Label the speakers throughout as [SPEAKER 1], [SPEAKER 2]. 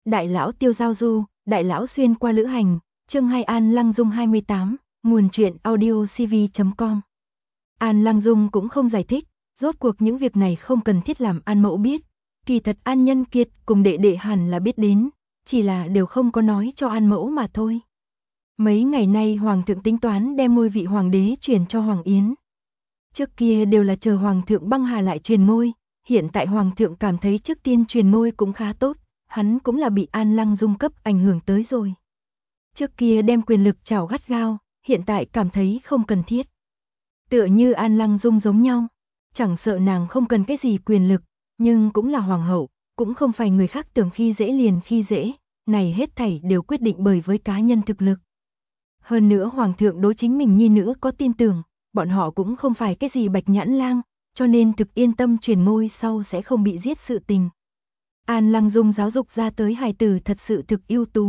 [SPEAKER 1] Đại lão Tiêu Giao Du, Đại lão xuyên qua lữ hành, chương 2 An Lăng Dung 28, nguồn truyện audiocv.com. An Lăng Dung cũng không giải thích, rốt cuộc những việc này không cần thiết làm An Mẫu biết. Kỳ thật An Nhân Kiệt cùng đệ đệ hẳn là biết đến, chỉ là đều không có nói cho An Mẫu mà thôi. Mấy ngày nay Hoàng thượng tính toán đem ngôi vị Hoàng đế truyền cho Hoàng Yến. Trước kia đều là chờ Hoàng thượng băng hà lại truyền ngôi, hiện tại Hoàng thượng cảm thấy trước tiên truyền ngôi cũng khá tốt, hắn cũng là bị An Lăng Dung cấp ảnh hưởng tới rồi. Trước kia đem quyền lực chảo gắt gao, hiện tại cảm thấy không cần thiết. Tựa như An Lăng Dung giống nhau, chẳng sợ nàng không cần cái gì quyền lực, nhưng cũng là hoàng hậu, cũng không phải người khác tưởng khi dễ liền khi dễ, này hết thảy đều quyết định bởi với cá nhân thực lực. Hơn nữa Hoàng thượng đối chính mình nhi nữ có tin tưởng, bọn họ cũng không phải cái gì bạch nhãn lang, cho nên thực yên tâm truyền ngôi sau sẽ không bị giết sự tình. An Lăng Dung giáo dục ra tới hài tử thật sự thực ưu tú.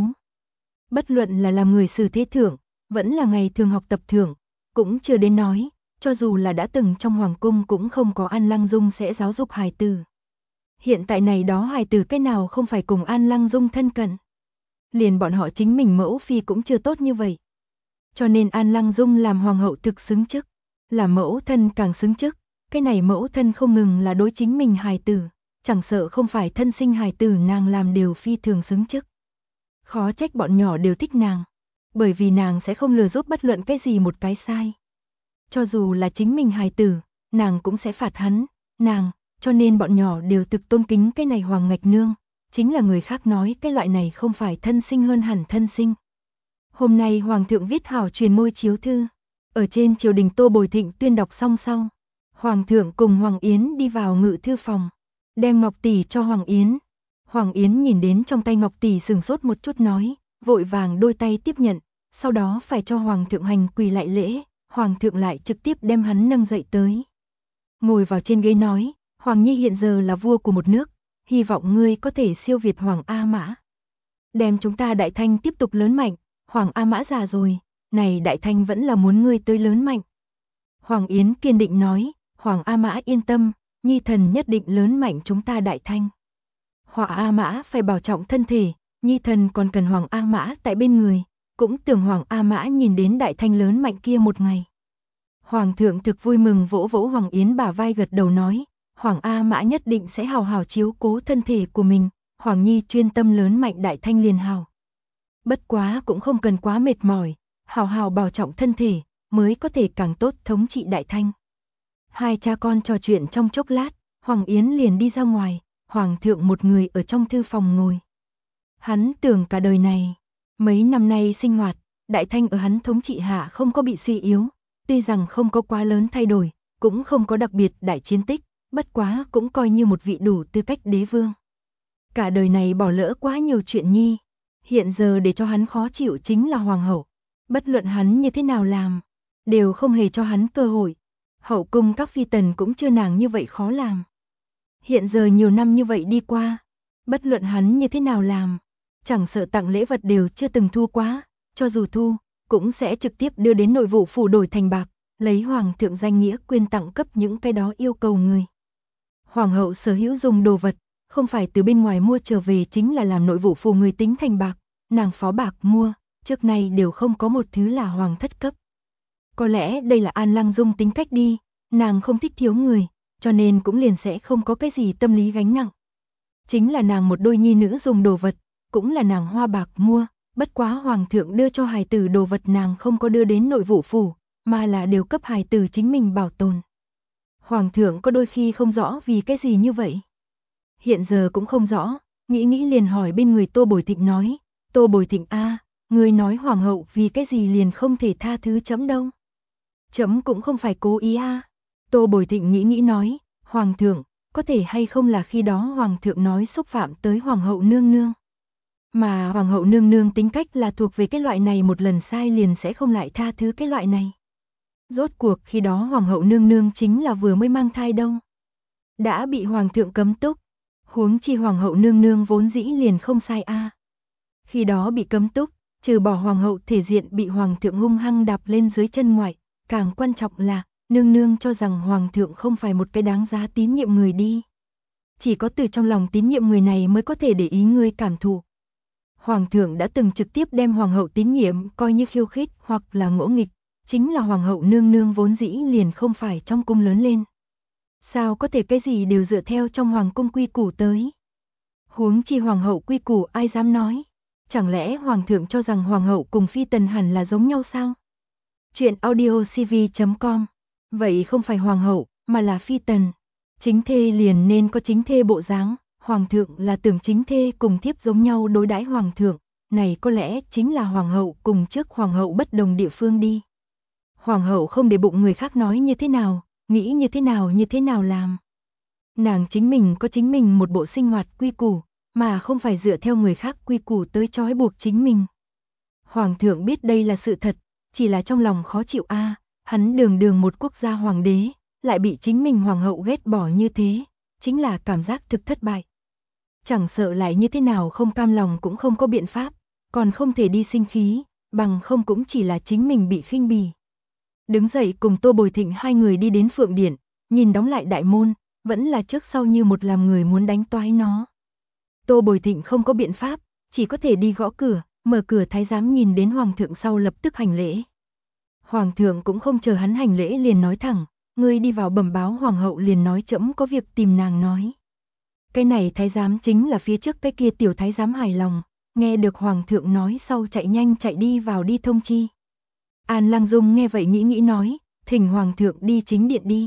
[SPEAKER 1] Bất luận là làm người xử thế thưởng, vẫn là ngày thường học tập thưởng, cũng chưa đến nói, cho dù là đã từng trong hoàng cung cũng không có An Lăng Dung sẽ giáo dục hài tử. Hiện tại này đó hài tử cái nào không phải cùng An Lăng Dung thân cận. Liền bọn họ chính mình mẫu phi cũng chưa tốt như vậy. Cho nên An Lăng Dung làm hoàng hậu thực xứng chức, làm mẫu thân càng xứng chức, cái này mẫu thân không ngừng là đối chính mình hài tử, chẳng sợ không phải thân sinh hài tử nàng làm đều phi thường xứng chức. Khó trách bọn nhỏ đều thích nàng, bởi vì nàng sẽ không lừa dối bất luận cái gì một cái sai. Cho dù là chính mình hài tử, nàng cũng sẽ phạt hắn, nàng, cho nên bọn nhỏ đều thực tôn kính cái này Hoàng Ngạch Nương, chính là người khác nói cái loại này không phải thân sinh hơn hẳn thân sinh. Hôm nay Hoàng thượng viết hảo truyền ngôi chiếu thư, ở trên triều đình Tô Bồi Thịnh tuyên đọc xong sau. Hoàng thượng cùng Hoàng Yến đi vào ngự thư phòng, đem ngọc tỷ cho Hoàng Yến. Hoàng Yến nhìn đến trong tay ngọc tỷ sừng sốt một chút nói, vội vàng đôi tay tiếp nhận, sau đó phải cho Hoàng thượng hành quỳ lại lễ, Hoàng thượng lại trực tiếp đem hắn nâng dậy tới. Ngồi vào trên ghế nói, Hoàng Nhi hiện giờ là vua của một nước, hy vọng ngươi có thể siêu việt Hoàng A Mã. Đem chúng ta Đại Thanh tiếp tục lớn mạnh, Hoàng A Mã già rồi, này Đại Thanh vẫn là muốn ngươi tới lớn mạnh. Hoàng Yến kiên định nói, Hoàng A Mã yên tâm, Nhi thần nhất định lớn mạnh chúng ta Đại Thanh. Hoàng A Mã phải bảo trọng thân thể, Nhi thần còn cần Hoàng A Mã tại bên người, cũng tưởng Hoàng A Mã nhìn đến Đại Thanh lớn mạnh kia một ngày. Hoàng thượng thực vui mừng vỗ vỗ Hoàng Yến bả vai gật đầu nói, Hoàng A Mã nhất định sẽ hào hào chiếu cố thân thể của mình, Hoàng Nhi chuyên tâm lớn mạnh Đại Thanh liền hào. Bất quá cũng không cần quá mệt mỏi, hào hào bảo trọng thân thể, mới có thể càng tốt thống trị Đại Thanh. Hai cha con trò chuyện trong chốc lát, Hoàng Yến liền đi ra ngoài, Hoàng thượng một người ở trong thư phòng ngồi. Hắn tưởng cả đời này, mấy năm nay sinh hoạt, Đại Thanh ở hắn thống trị hạ không có bị suy yếu, tuy rằng không có quá lớn thay đổi, cũng không có đặc biệt đại chiến tích, bất quá cũng coi như một vị đủ tư cách đế vương. Cả đời này bỏ lỡ quá nhiều chuyện nhi, hiện giờ để cho hắn khó chịu chính là hoàng hậu, bất luận hắn như thế nào làm, đều không hề cho hắn cơ hội. Hậu cung các phi tần cũng chưa nàng như vậy khó làm. Hiện giờ nhiều năm như vậy đi qua, bất luận hắn như thế nào làm, chẳng sợ tặng lễ vật đều chưa từng thu quá, cho dù thu, cũng sẽ trực tiếp đưa đến nội vụ phủ đổi thành bạc, lấy hoàng thượng danh nghĩa quyên tặng cấp những cái đó yêu cầu người. Hoàng hậu sở hữu dùng đồ vật, không phải từ bên ngoài mua trở về chính là làm nội vụ phủ người tính thành bạc, nàng phó bạc mua, trước nay đều không có một thứ là hoàng thất cấp. Có lẽ đây là An Lăng Dung tính cách đi, nàng không thích thiếu người, cho nên cũng liền sẽ không có cái gì tâm lý gánh nặng. Chính là nàng một đôi nhi nữ dùng đồ vật, cũng là nàng hoa bạc mua, bất quá hoàng thượng đưa cho hài tử đồ vật nàng không có đưa đến nội vụ phủ, mà là đều cấp hài tử chính mình bảo tồn. Hoàng thượng có đôi khi không rõ vì cái gì như vậy. Hiện giờ cũng không rõ, nghĩ liền hỏi bên người Tô Bồi Thịnh nói, Tô Bồi Thịnh a, người nói hoàng hậu vì cái gì liền không thể tha thứ chấm đâu. Chấm cũng không phải cố ý a. Tô Bồi Thịnh nghĩ nói, hoàng thượng, có thể hay không là khi đó hoàng thượng nói xúc phạm tới hoàng hậu nương nương. Mà hoàng hậu nương nương tính cách là thuộc về cái loại này một lần sai liền sẽ không lại tha thứ cái loại này. Rốt cuộc khi đó hoàng hậu nương nương chính là vừa mới mang thai đâu. Đã bị hoàng thượng cấm túc, huống chi hoàng hậu nương nương vốn dĩ liền không sai a. Khi đó bị cấm túc, trừ bỏ hoàng hậu thể diện bị hoàng thượng hung hăng đạp lên dưới chân ngoại, càng quan trọng là nương nương cho rằng hoàng thượng không phải một cái đáng giá tín nhiệm người đi. Chỉ có từ trong lòng tín nhiệm người này mới có thể để ý ngươi cảm thụ, Hoàng thượng đã từng trực tiếp đem hoàng hậu tín nhiệm coi như khiêu khích hoặc là ngỗ nghịch, chính là hoàng hậu nương nương vốn dĩ liền không phải trong cung lớn lên. Sao có thể cái gì đều dựa theo trong hoàng cung quy củ tới? Huống chi hoàng hậu quy củ ai dám nói? Chẳng lẽ hoàng thượng cho rằng hoàng hậu cùng phi tần hẳn là giống nhau sao? Chuyện audio cv.com. Vậy không phải hoàng hậu, mà là phi tần. Chính thê liền nên có chính thê bộ dáng, hoàng thượng là tưởng chính thê cùng thiếp giống nhau đối đãi hoàng thượng, này có lẽ chính là hoàng hậu cùng trước hoàng hậu bất đồng địa phương đi. Hoàng hậu không để bụng người khác nói như thế nào, nghĩ như thế nào làm. Nàng chính mình có chính mình một bộ sinh hoạt quy củ, mà không phải dựa theo người khác quy củ tới trói buộc chính mình. Hoàng thượng biết đây là sự thật, chỉ là trong lòng khó chịu hắn đường một quốc gia hoàng đế, lại bị chính mình hoàng hậu ghét bỏ như thế, chính là cảm giác thực thất bại. Chẳng sợ lại như thế nào không cam lòng cũng không có biện pháp, còn không thể đi sinh khí, bằng không cũng chỉ là chính mình bị khinh bỉ. Đứng dậy cùng Tô Bồi Thịnh hai người đi đến Phượng Điện, nhìn đóng lại đại môn, vẫn là trước sau như một làm người muốn đánh toái nó. Tô Bồi Thịnh không có biện pháp, chỉ có thể đi gõ cửa, mở cửa thái giám nhìn đến hoàng thượng sau lập tức hành lễ. Hoàng thượng cũng không chờ hắn hành lễ liền nói thẳng, ngươi đi vào bẩm báo hoàng hậu liền nói trẫm có việc tìm nàng nói. Cái này thái giám chính là phía trước cái kia tiểu thái giám hài lòng, nghe được hoàng thượng nói sau chạy nhanh chạy đi vào đi thông chi. An Lăng Dung nghe vậy nghĩ nói, thỉnh hoàng thượng đi chính điện đi.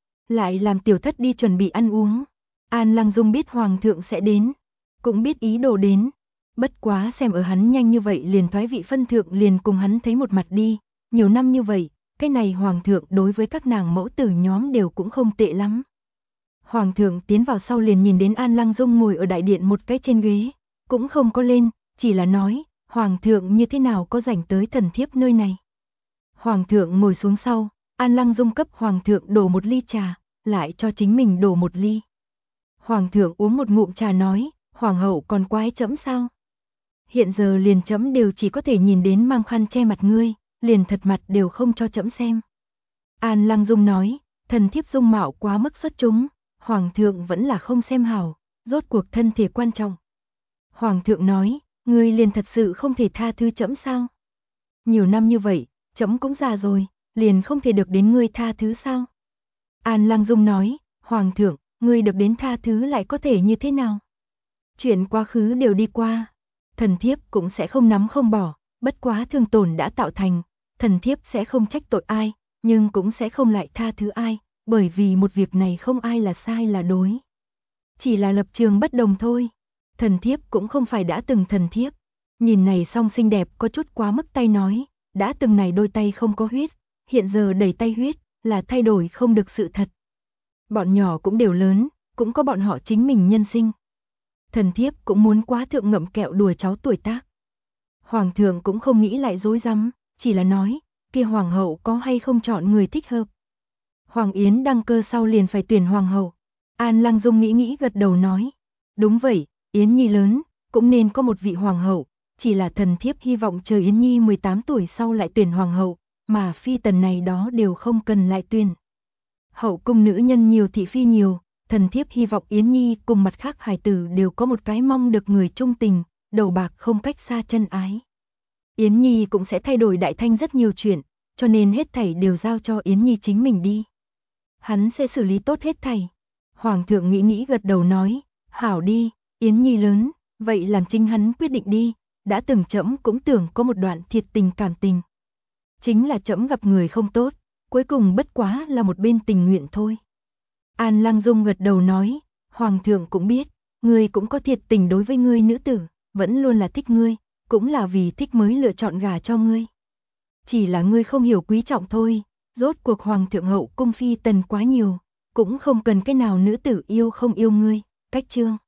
[SPEAKER 1] Lại làm tiểu thất đi chuẩn bị ăn uống. An Lăng Dung biết hoàng thượng sẽ đến, cũng biết ý đồ đến. Bất quá xem ở hắn nhanh như vậy liền thoái vị phân thượng liền cùng hắn thấy một mặt đi. Nhiều năm như vậy, cái này hoàng thượng đối với các nàng mẫu tử nhóm đều cũng không tệ lắm. Hoàng thượng tiến vào sau liền nhìn đến An Lăng Dung ngồi ở đại điện một cái trên ghế, cũng không có lên, chỉ là nói, hoàng thượng như thế nào có rảnh tới thần thiếp nơi này. Hoàng thượng ngồi xuống sau, An Lăng Dung cấp hoàng thượng đổ một ly trà, lại cho chính mình đổ một ly. Hoàng thượng uống một ngụm trà nói, hoàng hậu còn quái trẫm sao? Hiện giờ liền trẫm đều chỉ có thể nhìn đến mang khăn che mặt ngươi, liền thật mặt đều không cho trẫm xem. An Lăng Dung nói, thần thiếp dung mạo quá mức xuất chúng, hoàng thượng vẫn là không xem hảo, rốt cuộc thân thể quan trọng. Hoàng thượng nói, ngươi liền thật sự không thể tha thứ trẫm sao? Nhiều năm như vậy, trẫm cũng già rồi, liền không thể được đến ngươi tha thứ sao? An Lăng Dung nói, hoàng thượng, ngươi được đến tha thứ lại có thể như thế nào? Chuyện quá khứ đều đi qua, thần thiếp cũng sẽ không nắm không bỏ, bất quá thương tổn đã tạo thành, thần thiếp sẽ không trách tội ai, nhưng cũng sẽ không lại tha thứ ai, bởi vì một việc này không ai là sai là đối. Chỉ là lập trường bất đồng thôi. Thần thiếp cũng không phải đã từng thần thiếp. Nhìn này song xinh đẹp có chút quá mức tay nói, đã từng này đôi tay không có huyết, hiện giờ đầy tay huyết, là thay đổi không được sự thật. Bọn nhỏ cũng đều lớn, cũng có bọn họ chính mình nhân sinh. Thần thiếp cũng muốn quá thượng ngậm kẹo đùa cháu tuổi tác. Hoàng thượng cũng không nghĩ lại dối rắm, chỉ là nói, kia hoàng hậu có hay không chọn người thích hợp. Hoàng Yến đăng cơ sau liền phải tuyển hoàng hậu. An Lăng Dung nghĩ gật đầu nói, đúng vậy, Yến Nhi lớn, cũng nên có một vị hoàng hậu, chỉ là thần thiếp hy vọng chờ Yến Nhi 18 tuổi sau lại tuyển hoàng hậu, mà phi tần này đó đều không cần lại tuyển. Hậu cung nữ nhân nhiều thị phi nhiều, thần thiếp hy vọng Yến Nhi cùng mặt khác hài tử đều có một cái mong được người trung tình, đầu bạc không cách xa chân ái. Yến Nhi cũng sẽ thay đổi đại thanh rất nhiều chuyện, cho nên hết thảy đều giao cho Yến Nhi chính mình đi. Hắn sẽ xử lý tốt hết thảy. Hoàng thượng nghĩ gật đầu nói, hảo đi, Yến Nhi lớn, vậy làm chính hắn quyết định đi, đã từng trẫm cũng tưởng có một đoạn thiệt tình cảm tình. Chính là trẫm gặp người không tốt, cuối cùng bất quá là một bên tình nguyện thôi. An Lăng Dung gật đầu nói, hoàng thượng cũng biết, ngươi cũng có thiệt tình đối với ngươi nữ tử, vẫn luôn là thích ngươi, cũng là vì thích mới lựa chọn gả cho ngươi. Chỉ là ngươi không hiểu quý trọng thôi, rốt cuộc hoàng thượng hậu cung phi tần quá nhiều, cũng không cần cái nào nữ tử yêu không yêu ngươi, cách chương.